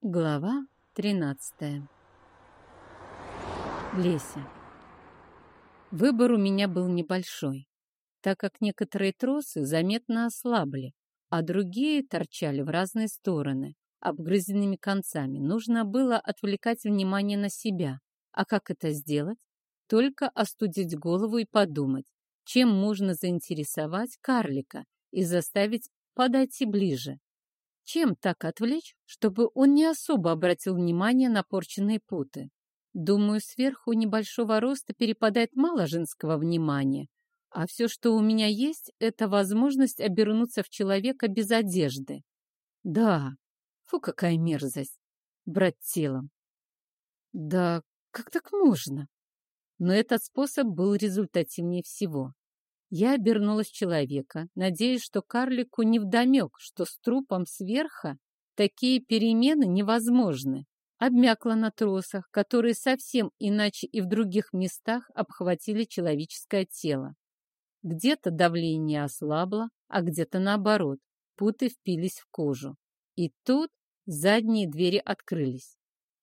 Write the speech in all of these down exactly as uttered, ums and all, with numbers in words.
Глава тринадцатая. Леся. Выбор у меня был небольшой, так как некоторые тросы заметно ослабли, а другие торчали в разные стороны, обгрызенными концами. Нужно было отвлекать внимание на себя. А как это сделать? Только остудить голову и подумать, чем можно заинтересовать карлика и заставить подойти ближе. Чем так отвлечь, чтобы он не особо обратил внимание на порченные путы? Думаю, сверху небольшого роста перепадает мало женского внимания, а все, что у меня есть, это возможность обернуться в человека без одежды. Да, фу, какая мерзость, брать телом. Да, как так можно? Но этот способ был результативнее всего. Я обернулась в человека, надеясь, что карлику невдомек, что с трупом сверха такие перемены невозможны. Обмякла на тросах, которые совсем иначе и в других местах обхватили человеческое тело. Где-то давление ослабло, а где-то наоборот, путы впились в кожу. И тут задние двери открылись.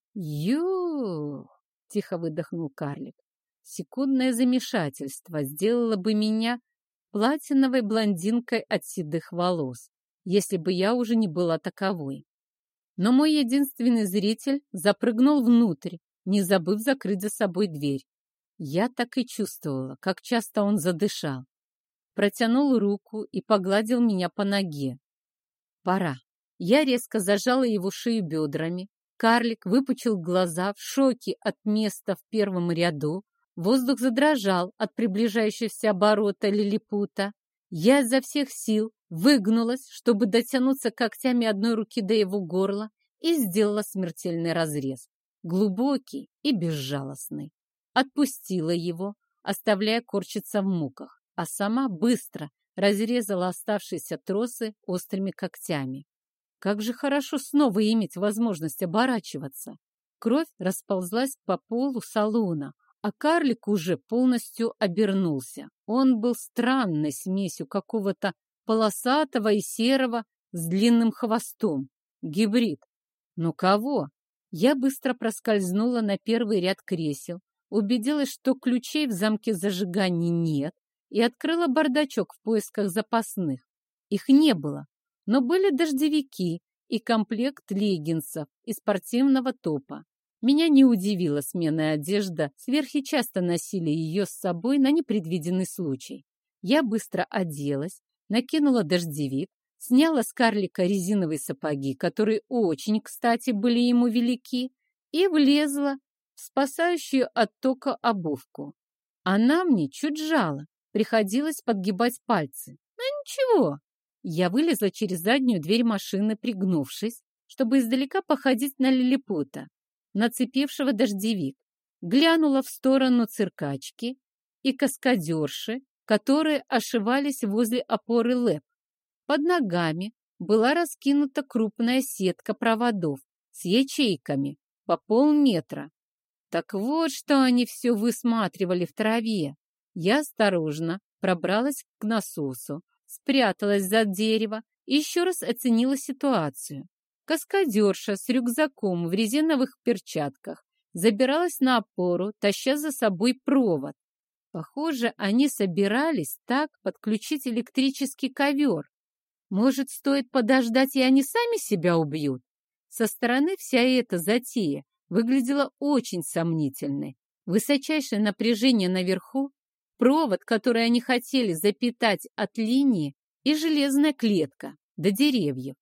«Ю!» — тихо выдохнул карлик. Секундное замешательство сделало бы меня платиновой блондинкой от седых волос, если бы я уже не была таковой. Но мой единственный зритель запрыгнул внутрь, не забыв закрыть за собой дверь. Я так и чувствовала, как часто он задышал. Протянул руку и погладил меня по ноге. Пора. Я резко зажала его шею бедрами. Карлик выпучил глаза в шоке от места в первом ряду. Воздух задрожал от приближающегося оборота лилипута. Я изо всех сил выгнулась, чтобы дотянуться когтями одной руки до его горла, и сделала смертельный разрез, глубокий и безжалостный. Отпустила его, оставляя корчиться в муках, а сама быстро разрезала оставшиеся тросы острыми когтями. Как же хорошо снова иметь возможность оборачиваться. Кровь расползлась по полу салона, а карлик уже полностью обернулся. Он был странной смесью какого-то полосатого и серого с длинным хвостом. Гибрид. Но кого? Я быстро проскользнула на первый ряд кресел, убедилась, что ключей в замке зажигания нет, и открыла бардачок в поисках запасных. Их не было, но были дождевики и комплект леггинсов и спортивного топа. Меня не удивила сменная одежда, сверхи часто носили ее с собой на непредвиденный случай. Я быстро оделась, накинула дождевик, сняла с карлика резиновые сапоги, которые очень, кстати, были ему велики, и влезла в спасающую от тока обувку. Она мне чуть жала, приходилось подгибать пальцы. Но ничего, я вылезла через заднюю дверь машины, пригнувшись, чтобы издалека походить на лилипута, нацепившего дождевик, глянула в сторону циркачки и каскадерши, которые ошивались возле опоры ЛЭП. Под ногами была раскинута крупная сетка проводов с ячейками по полметра. Так вот, что они все высматривали в траве. Я осторожно пробралась к насосу, спряталась за дерево и еще раз оценила ситуацию. Каскадерша с рюкзаком в резиновых перчатках забиралась на опору, таща за собой провод. Похоже, они собирались так подключить электрический ковер. Может, стоит подождать, и они сами себя убьют? Со стороны вся эта затея выглядела очень сомнительной. Высочайшее напряжение наверху, провод, который они хотели запитать от линии, и железная клетка до деревьев.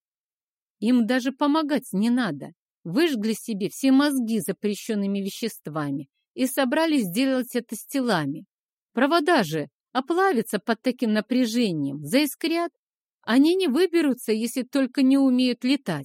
Им даже помогать не надо. Выжгли себе все мозги запрещенными веществами и собрались сделать это с телами. Провода же оплавятся под таким напряжением, заискрят. Они не выберутся, если только не умеют летать.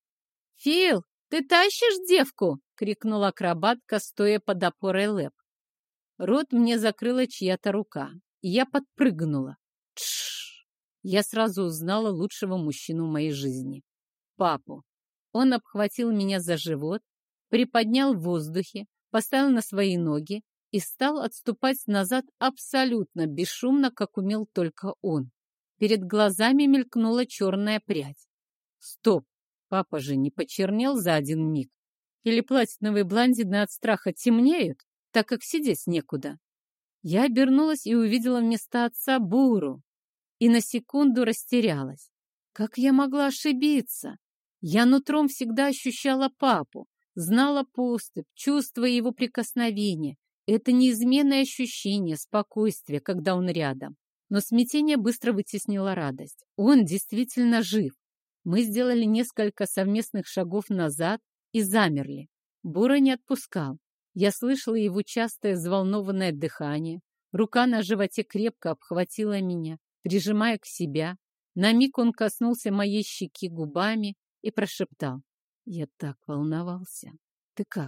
«Фил, ты тащишь девку?» — крикнула акробатка, стоя под опорой ЛЭП. Рот мне закрыла чья-то рука, и я подпрыгнула. Тш! Я сразу узнала лучшего мужчину в моей жизни. Папу. Он обхватил меня за живот, приподнял в воздухе, поставил на свои ноги и стал отступать назад абсолютно бесшумно, как умел только он. Перед глазами мелькнула черная прядь. Стоп! Папа же не почернел за один миг. Или платиновые блондины от страха темнеют, так как сидеть некуда. Я обернулась и увидела вместо отца Буру. И на секунду растерялась. Как я могла ошибиться? Я нутром всегда ощущала папу, знала поступь, чувствуя его прикосновение. Это неизменное ощущение спокойствия, когда он рядом. Но смятение быстро вытеснило радость. Он действительно жив. Мы сделали несколько совместных шагов назад и замерли. Бура не отпускал. Я слышала его частое взволнованное дыхание. Рука на животе крепко обхватила меня, прижимая к себе. На миг он коснулся моей щеки губами и прошептал: «Я так волновался. Ты как?»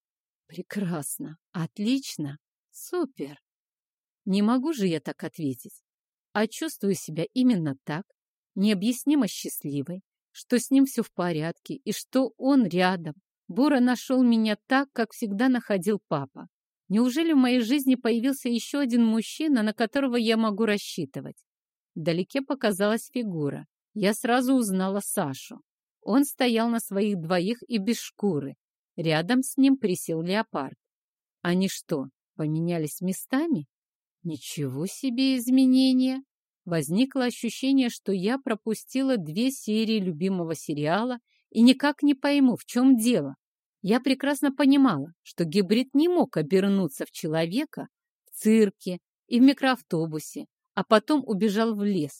«Прекрасно. Отлично. Супер!» Не могу же я так ответить. А чувствую себя именно так, необъяснимо счастливой, что с ним все в порядке и что он рядом. Бура нашел меня так, как всегда находил папа. Неужели в моей жизни появился еще один мужчина, на которого я могу рассчитывать? Вдалеке показалась фигура. Я сразу узнала Сашу. Он стоял на своих двоих и без шкуры. Рядом с ним присел леопард. Они что, поменялись местами? Ничего себе изменения! Возникло ощущение, что я пропустила две серии любимого сериала и никак не пойму, в чем дело. Я прекрасно понимала, что гибрид не мог обернуться в человека в цирке и в микроавтобусе, а потом убежал в лес.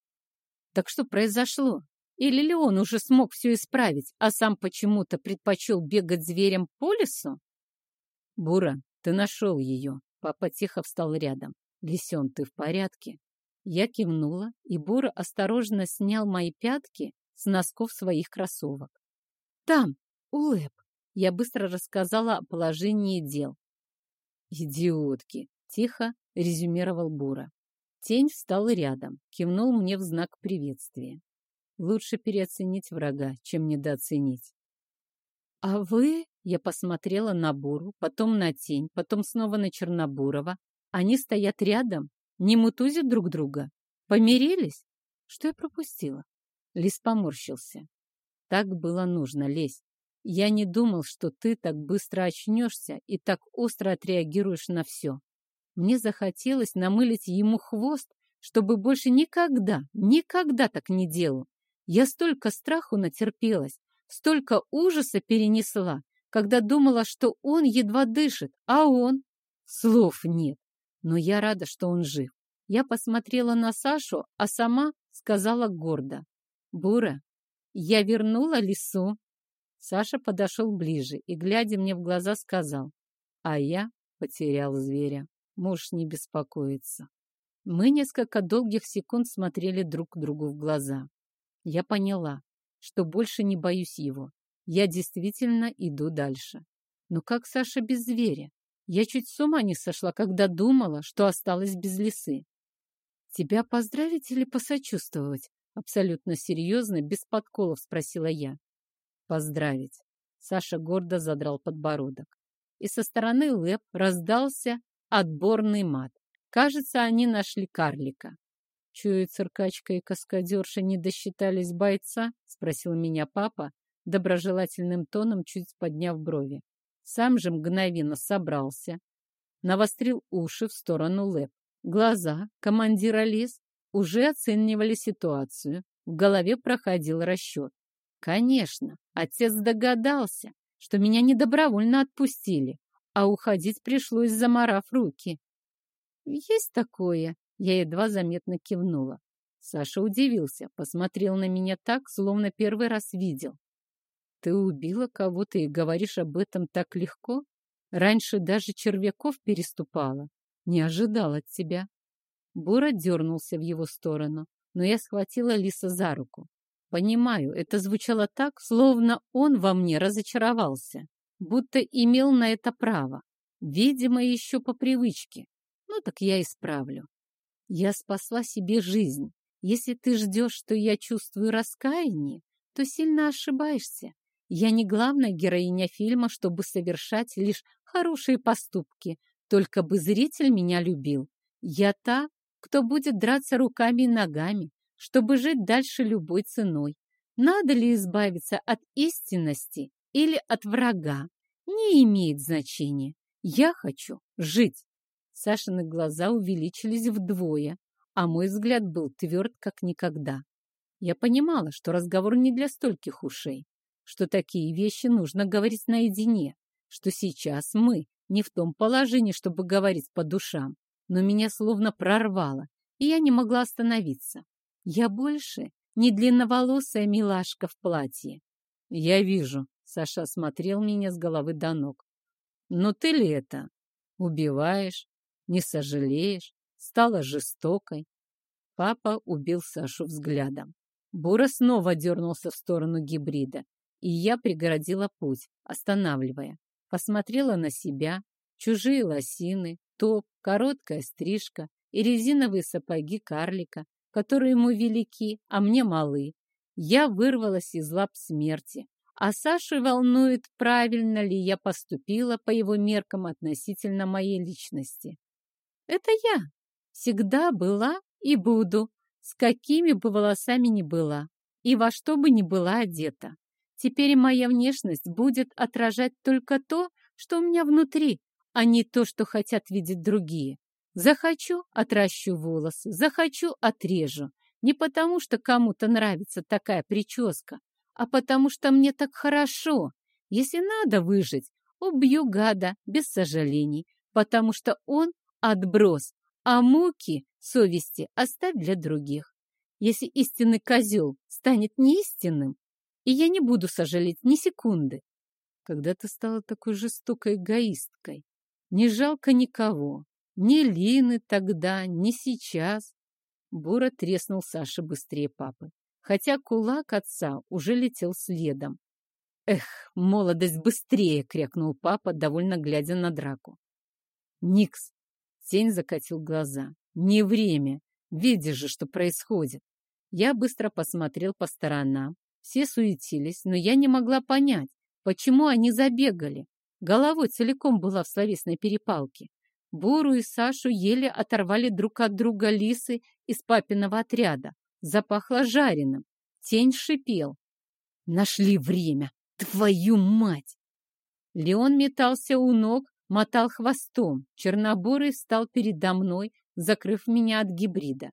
Так что произошло? Или ли он уже смог все исправить, а сам почему-то предпочел бегать зверем по лесу? Бура, ты нашел ее. Папа тихо встал рядом. Лисен, ты в порядке? Я кивнула, и Бура осторожно снял мои пятки с носков своих кроссовок. Там, Улэп. Я быстро рассказала о положении дел. «Идиотки!» — тихо резюмировал Бура. Тень встал рядом, кивнул мне в знак приветствия. Лучше переоценить врага, чем недооценить. «А вы?» — я посмотрела на Буру, потом на Тень, потом снова на Чернобурова. Они стоят рядом, не мутузят друг друга. Помирились? Что я пропустила?» Лис поморщился. «Так было нужно, Лесь. Я не думал, что ты так быстро очнешься и так остро отреагируешь на все. Мне захотелось намылить ему хвост, чтобы больше никогда, никогда так не делал. Я столько страху натерпелась, столько ужаса перенесла, когда думала, что он едва дышит, а он... Слов нет. Но я рада, что он жив. Я посмотрела на Сашу, а сама сказала гордо: «Бура, я вернула лису». Саша подошел ближе и, глядя мне в глаза, сказал: «А я потерял зверя. Можешь не беспокоиться». Мы несколько долгих секунд смотрели друг другу в глаза. Я поняла, что больше не боюсь его. Я действительно иду дальше. Но как Саша без зверя? Я чуть с ума не сошла, когда думала, что осталась без лисы. «Тебя поздравить или посочувствовать?» Абсолютно серьезно, без подколов спросила я. «Поздравить». Саша гордо задрал подбородок. И со стороны Лэп раздался отборный мат. Кажется, они нашли карлика. «Чую, циркачка и каскадерша не досчитались бойца?» — спросил меня папа, доброжелательным тоном чуть подняв брови. Сам же мгновенно собрался, навострил уши в сторону Лэп. Глаза командира лис уже оценивали ситуацию. В голове проходил расчет. Конечно, отец догадался, что меня недобровольно отпустили, а уходить пришлось, замарав руки. «Есть такое», — я едва заметно кивнула. Саша удивился, посмотрел на меня так, словно первый раз видел. «Ты убила кого-то и говоришь об этом так легко? Раньше даже червяков переступала. Не ожидал от тебя». Бура дернулся в его сторону, но я схватила лиса за руку. Понимаю, это звучало так, словно он во мне разочаровался, будто имел на это право, видимо, еще по привычке. Ну так я исправлю. Я спасла себе жизнь. Если ты ждешь, что я чувствую раскаяние, то сильно ошибаешься. Я не главная героиня фильма, чтобы совершать лишь хорошие поступки, только бы зритель меня любил. Я та, кто будет драться руками и ногами, чтобы жить дальше любой ценой. Надо ли избавиться от истинности или от врага? Не имеет значения. Я хочу жить. Сашины глаза увеличились вдвое, а мой взгляд был тверд, как никогда. Я понимала, что разговор не для стольких ушей, что такие вещи нужно говорить наедине, что сейчас мы не в том положении, чтобы говорить по душам, но меня словно прорвало, и я не могла остановиться. Я больше не длинноволосая милашка в платье. Я вижу, Саша осмотрел меня с головы до ног. Но ты ли это? Убиваешь, не сожалеешь, стала жестокой. Папа убил Сашу взглядом. Бура снова дернулся в сторону гибрида, и я преградила путь, останавливая. Посмотрела на себя, чужие лосины, топ, короткая стрижка и резиновые сапоги карлика, которые ему велики, а мне малы. Я вырвалась из лап смерти, а Сашу волнует, правильно ли я поступила по его меркам относительно моей личности. Это я всегда была и буду, с какими бы волосами ни была, и во что бы ни была одета. Теперь моя внешность будет отражать только то, что у меня внутри, а не то, что хотят видеть другие. Захочу — отращу волосы, захочу — отрежу. Не потому, что кому-то нравится такая прическа, а потому, что мне так хорошо. Если надо выжить, убью гада без сожалений, потому что он отброс, а муки совести оставь для других. Если истинный козел станет неистинным, и я не буду сожалеть ни секунды. Когда ты стала такой жестокой эгоисткой, не жалко никого, ни Лины тогда, ни сейчас. Бура треснул Саше быстрее папы, хотя кулак отца уже летел следом. «Эх, молодость быстрее!» — крякнул папа, довольно глядя на драку. «Никс!» — тень закатил глаза. «Не время! Видишь же, что происходит!» Я быстро посмотрел по сторонам. Все суетились, но я не могла понять, почему они забегали. Головой целиком была в словесной перепалке. Буру и Сашу еле оторвали друг от друга лисы из папиного отряда. Запахло жареным. Тень шипел. «Нашли время! Твою мать!» Леон метался у ног, мотал хвостом. Чернобурый встал передо мной, закрыв меня от гибрида.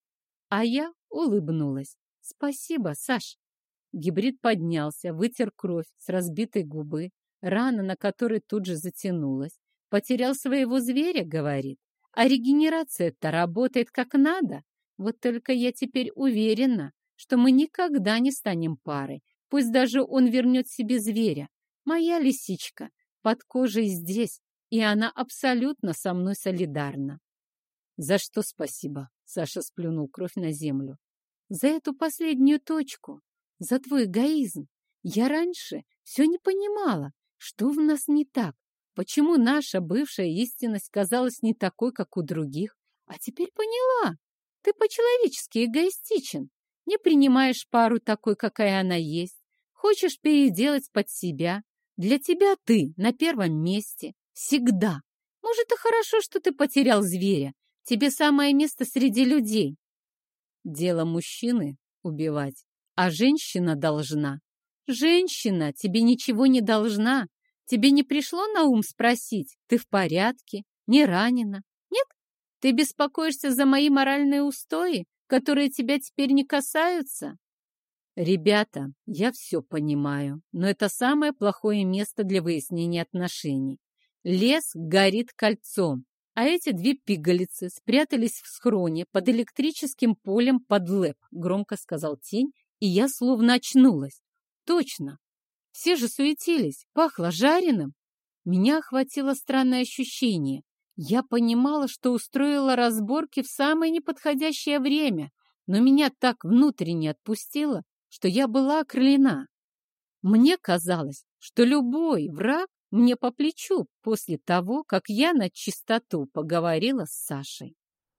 А я улыбнулась. «Спасибо, Саш!» Гибрид поднялся, вытер кровь с разбитой губы, рана на которой тут же затянулась. Потерял своего зверя, говорит. А регенерация-то работает как надо. Вот только я теперь уверена, что мы никогда не станем парой. Пусть даже он вернет себе зверя. Моя лисичка под кожей здесь, и она абсолютно со мной солидарна. За что спасибо? Саша сплюнул кровь на землю. За эту последнюю точку. За твой эгоизм. Я раньше все не понимала, что в нас не так. Почему наша бывшая истинность казалась не такой, как у других? А теперь поняла. Ты по-человечески эгоистичен. Не принимаешь пару такой, какая она есть. Хочешь переделать под себя. Для тебя ты на первом месте. Всегда. Может, и хорошо, что ты потерял зверя. Тебе самое место среди людей. Дело мужчины — убивать, а женщина должна. Женщина тебе ничего не должна. Тебе не пришло на ум спросить, ты в порядке, не ранена? Нет? Ты беспокоишься за мои моральные устои, которые тебя теперь не касаются? Ребята, я все понимаю, но это самое плохое место для выяснения отношений. Лес горит кольцом, а эти две пигалицы спрятались в схроне под электрическим полем под лэп, громко сказал Тень, и я словно очнулась. Точно. Все же суетились, пахло жареным. Меня охватило странное ощущение. Я понимала, что устроила разборки в самое неподходящее время, но меня так внутренне отпустило, что я была окрылена. Мне казалось, что любой враг мне по плечу после того, как я на чистоту поговорила с Сашей.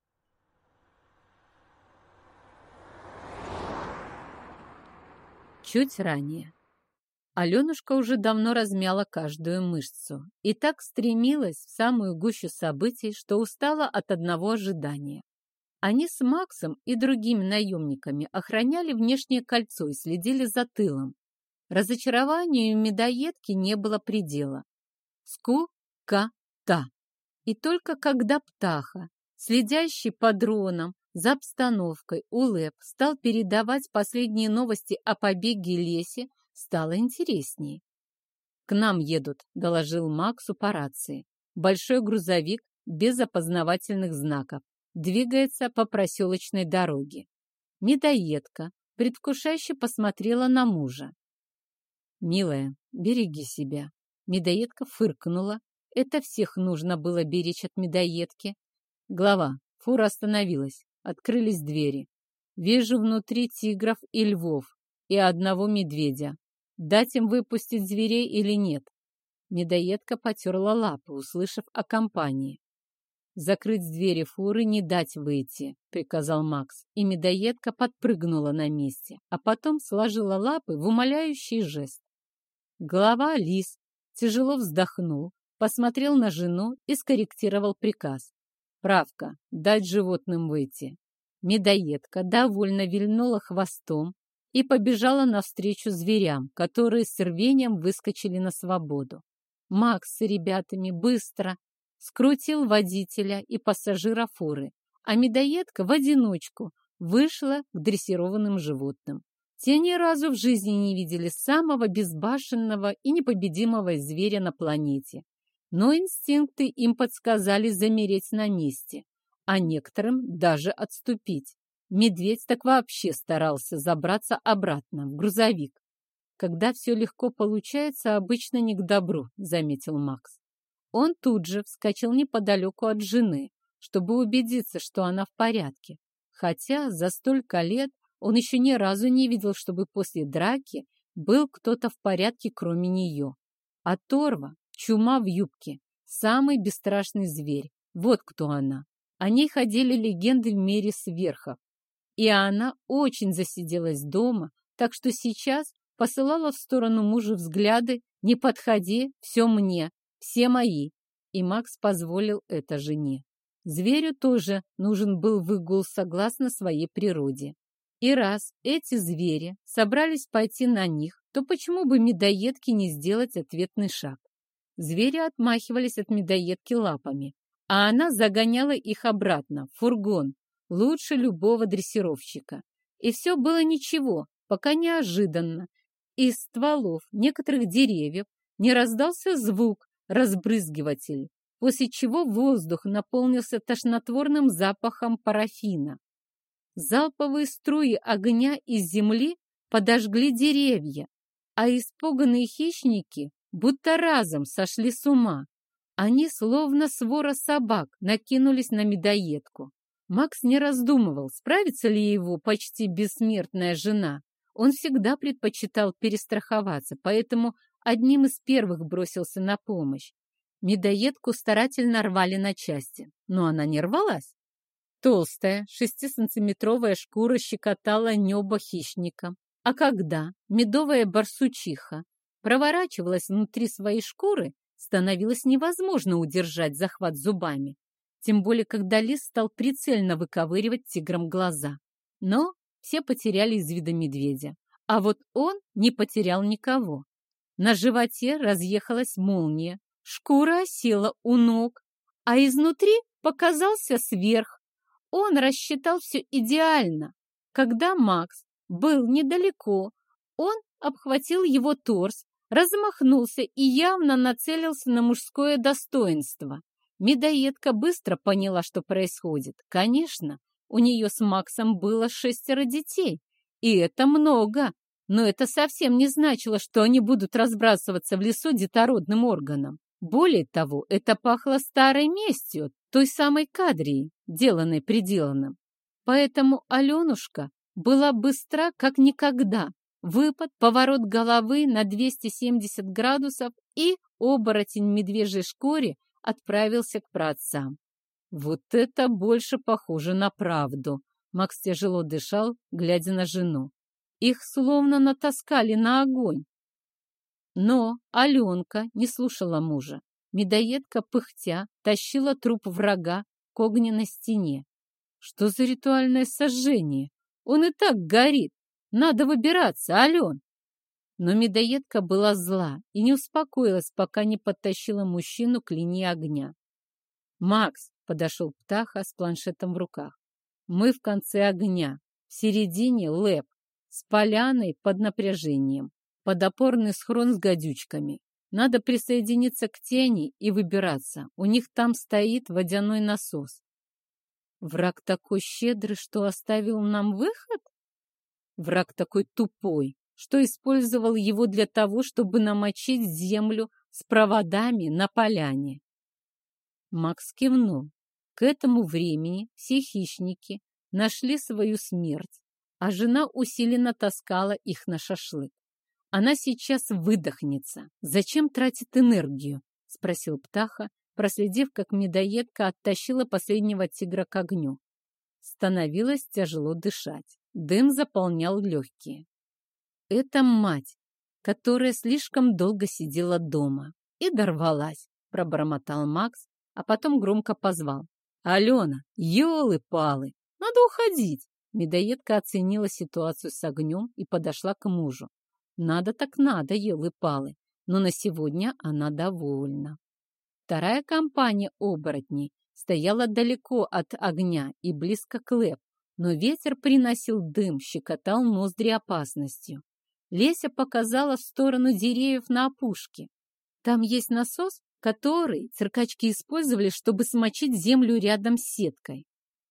Чуть ранее. Аленушка уже давно размяла каждую мышцу и так стремилась в самую гущу событий, что устала от одного ожидания. Они с Максом и другими наемниками охраняли внешнее кольцо и следили за тылом. Разочарованию медоедки не было предела. Скукота. И только когда Птаха, следящий по дронам за обстановкой, Улэб стал передавать последние новости о побеге Леси, стало интереснее. «К нам едут», — доложил Максу по рации. «Большой грузовик без опознавательных знаков двигается по проселочной дороге». Медоедка предвкушающе посмотрела на мужа. «Милая, береги себя». Медоедка фыркнула. Это всех нужно было беречь от медоедки. «Глава, фура остановилась. Открылись двери. Вижу внутри тигров и львов, и одного медведя. Дать им выпустить зверей или нет?» Медоедка потерла лапы, услышав о компании. «Закрыть двери фуры, не дать выйти», — приказал Макс, и медоедка подпрыгнула на месте, а потом сложила лапы в умоляющий жест. Глава лис тяжело вздохнул, посмотрел на жену и скорректировал приказ. «Правка, дать животным выйти». Медоедка довольно вильнула хвостом и побежала навстречу зверям, которые с рвением выскочили на свободу. Макс с ребятами быстро скрутил водителя и пассажира фуры, а медоедка в одиночку вышла к дрессированным животным. Те ни разу в жизни не видели самого безбашенного и непобедимого зверя на планете. Но инстинкты им подсказали замереть на месте, а некоторым даже отступить. Медведь так вообще старался забраться обратно в грузовик. «Когда все легко получается, обычно не к добру», — заметил Макс. Он тут же вскочил неподалеку от жены, чтобы убедиться, что она в порядке. Хотя за столько лет он еще ни разу не видел, чтобы после драки был кто-то в порядке, кроме нее. А Торва, чума в юбке, самый бесстрашный зверь. Вот кто она. О ней ходили легенды в мире сверхов. И она очень засиделась дома, так что сейчас посылала в сторону мужа взгляды: «Не подходи, все мне, все мои». И Макс позволил это жене. Зверю тоже нужен был выгул согласно своей природе. И раз эти звери собрались пойти на них, то почему бы медоедке не сделать ответный шаг? Звери отмахивались от медоедки лапами, а она загоняла их обратно в фургон, лучше любого дрессировщика. И все было ничего, пока неожиданно из стволов некоторых деревьев не раздался звук разбрызгивателей, после чего воздух наполнился тошнотворным запахом парафина. Залповые струи огня из земли подожгли деревья, а испуганные хищники будто разом сошли с ума. Они, словно свора собак, накинулись на медоедку. Макс не раздумывал, справится ли его почти бессмертная жена. Он всегда предпочитал перестраховаться, поэтому одним из первых бросился на помощь. Медоедку старательно рвали на части, но она не рвалась. Толстая шестисантиметровая шкура щекотала небо хищника, а когда медовая барсучиха проворачивалась внутри своей шкуры, становилось невозможно удержать захват зубами, тем более когда лис стал прицельно выковыривать тиграм глаза. Но все потеряли из вида медведя, а вот он не потерял никого. На животе разъехалась молния, шкура осела у ног, а изнутри показался сверх. Он рассчитал все идеально. Когда Макс был недалеко, он обхватил его торс, размахнулся и явно нацелился на мужское достоинство. Медоедка быстро поняла, что происходит. Конечно, у нее с Максом было шестеро детей, и это много, но это совсем не значило, что они будут разбрасываться в лесу детородным органом. Более того, это пахло старой местью, той самой кадрией, деланной приделанным. Поэтому Аленушка была быстра, как никогда. Выпад, поворот головы на двести семьдесят градусов, и оборотень в медвежьей шкуре отправился к праотцам. Вот это больше похоже на правду. Макс тяжело дышал, глядя на жену. Их словно натаскали на огонь. Но Аленка не слушала мужа. Медоедка, пыхтя, тащила труп врага к огненной стене. Что за ритуальное сожжение? Он и так горит. Надо выбираться, Ален. Но медоедка была зла и не успокоилась, пока не подтащила мужчину к линии огня. «Макс», — подошел Птаха с планшетом в руках, — «мы в конце огня, в середине лэп, с поляной под напряжением, подопорный схрон с гадючками. Надо присоединиться к тени и выбираться. У них там стоит водяной насос». «Враг такой щедрый, что оставил нам выход?» «Враг такой тупой, что использовал его для того, чтобы намочить землю с проводами на поляне». Макс кивнул. К этому времени все хищники нашли свою смерть, а жена усиленно таскала их на шашлык. «Она сейчас выдохнется. Зачем тратит энергию?» — спросил Птаха, проследив, как медоедка оттащила последнего тигра к огню. Становилось тяжело дышать. Дым заполнял легкие. «Это мать, которая слишком долго сидела дома и дорвалась», — пробормотал Макс, а потом громко позвал. «Алена, елы-палы, надо уходить!» Медоедка оценила ситуацию с огнем и подошла к мужу. «Надо так надо, елы-палы, но на сегодня она довольна». Вторая компания оборотней стояла далеко от огня и близко к лэп, но ветер приносил дым, щекотал ноздри опасностью. Леся показала в сторону деревьев на опушке. «Там есть насос, который циркачки использовали, чтобы смочить землю рядом с сеткой».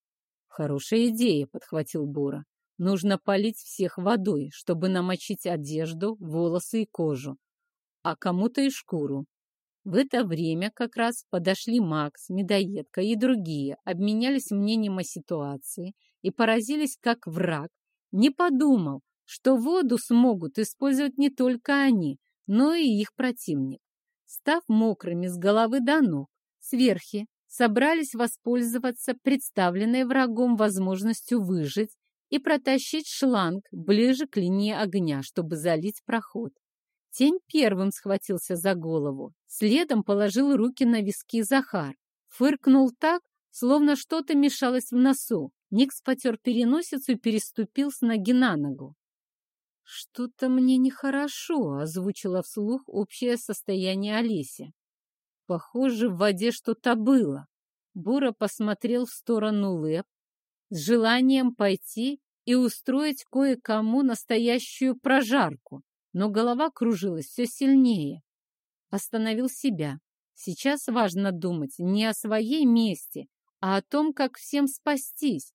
«Хорошая идея», — подхватил Бура. «Нужно полить всех водой, чтобы намочить одежду, волосы и кожу, а кому-то и шкуру». В это время как раз подошли Макс, медоедка и другие, обменялись мнением о ситуации и поразились, как враг не подумал, что воду смогут использовать не только они, но и их противник. Став мокрыми с головы до ног, сверхи собрались воспользоваться представленной врагом возможностью выжить и протащить шланг ближе к линии огня, чтобы залить проход. Тень первым схватился за голову, следом положил руки на виски Захар. Фыркнул так, словно что-то мешалось в носу. Никс потер переносицу и переступил с ноги на ногу. «Что-то мне нехорошо», — озвучила вслух общее состояние Олеся. «Похоже, в воде что-то было». Бура посмотрел в сторону лэп с желанием пойти и устроить кое-кому настоящую прожарку, но голова кружилась все сильнее. Остановил себя. Сейчас важно думать не о своей мести, а о том, как всем спастись.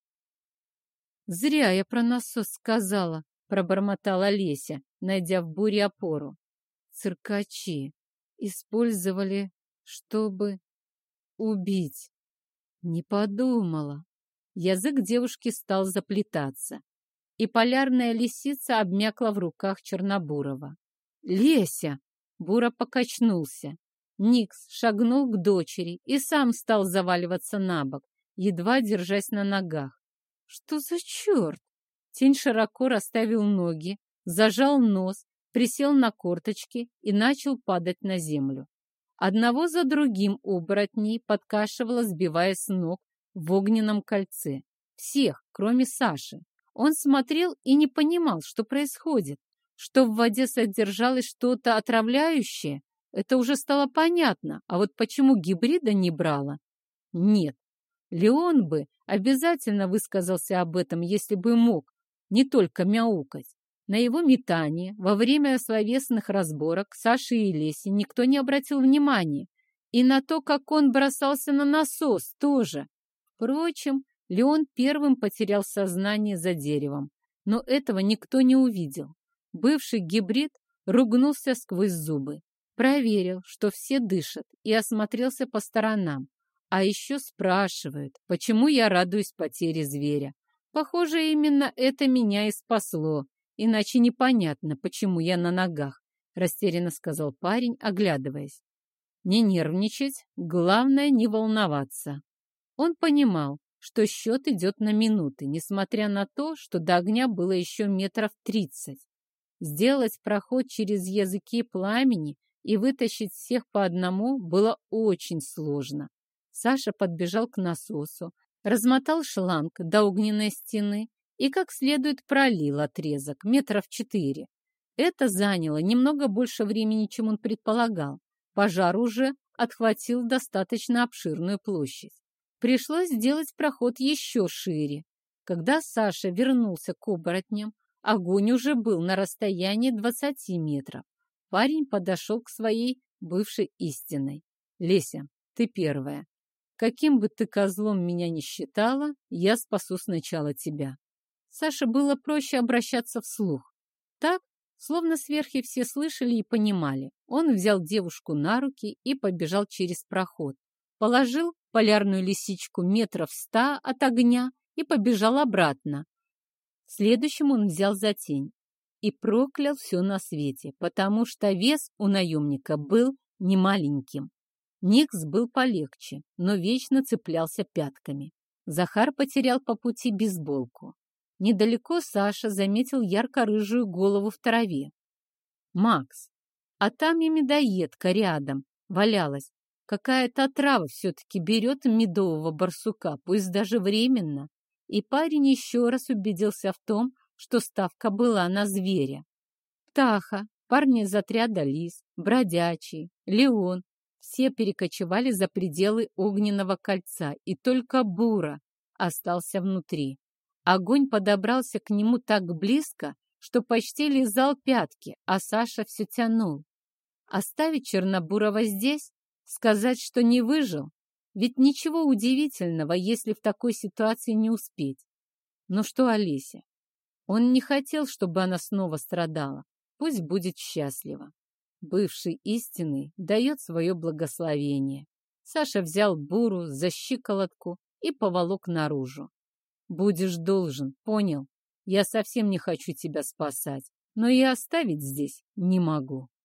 «Зря я про насос сказала», — пробормотала Леся, найдя в буре опору. «Циркачи использовали, чтобы убить». Не подумала. Язык девушки стал заплетаться, и полярная лисица обмякла в руках Чернобурова. «Леся!» — Бура покачнулся. Никс шагнул к дочери и сам стал заваливаться на бок, едва держась на ногах. «Что за черт?» Тень широко расставил ноги, зажал нос, присел на корточки и начал падать на землю. Одного за другим оборотней подкашивало, сбивая с ног в огненном кольце. Всех, кроме Саши. Он смотрел и не понимал, что происходит. Что в воде содержалось что-то отравляющее, это уже стало понятно. А вот почему гибрида не брала? Нет. Леон бы обязательно высказался об этом, если бы мог, не только мяукать. На его метание во время словесных разборок Саши и Леси никто не обратил внимания. И на то, как он бросался на насос, тоже. Впрочем, Леон первым потерял сознание за деревом. Но этого никто не увидел. Бывший гибрид ругнулся сквозь зубы. Проверил, что все дышат, и осмотрелся по сторонам. А еще спрашивают, почему я радуюсь потере зверя. Похоже, именно это меня и спасло. Иначе непонятно, почему я на ногах, растерянно сказал парень, оглядываясь. Не нервничать, главное не волноваться. Он понимал, что счет идет на минуты, несмотря на то, что до огня было еще метров тридцать. Сделать проход через языки пламени и вытащить всех по одному было очень сложно. Саша подбежал к насосу, размотал шланг до огненной стены и как следует пролил отрезок метров четыре. Это заняло немного больше времени, чем он предполагал. Пожар уже отхватил достаточно обширную площадь. Пришлось сделать проход еще шире. Когда Саша вернулся к оборотням, огонь уже был на расстоянии двадцати метров. Парень подошел к своей бывшей истиной. «Леся, ты первая. Каким бы ты козлом меня ни считала, я спасу сначала тебя». Саше было проще обращаться вслух. Так, словно сверхи все слышали и понимали. Он взял девушку на руки и побежал через проход. Положил полярную лисичку метров ста от огня и побежал обратно. Следующим он взял за тень и проклял все на свете, потому что вес у наемника был немаленьким. Никс был полегче, но вечно цеплялся пятками. Захар потерял по пути бейсболку. Недалеко Саша заметил ярко-рыжую голову в траве. «Макс, а там и медоедка рядом валялась. Какая-то отрава все-таки берет медового барсука, пусть даже временно». И парень еще раз убедился в том, что ставка была на зверя. Птаха, парни из отряда Лис, Бродячий, Леон — все перекочевали за пределы огненного кольца, и только Бура остался внутри. Огонь подобрался к нему так близко, что почти лизал пятки, а Саша все тянул. Оставить Чернобурова здесь? Сказать, что не выжил? Ведь ничего удивительного, если в такой ситуации не успеть. Но что Олеся? Он не хотел, чтобы она снова страдала. Пусть будет счастлива. Бывший истинный дает свое благословение. Саша взял Буру за щиколотку и поволок наружу. «Будешь должен, понял? Я совсем не хочу тебя спасать, но и оставить здесь не могу».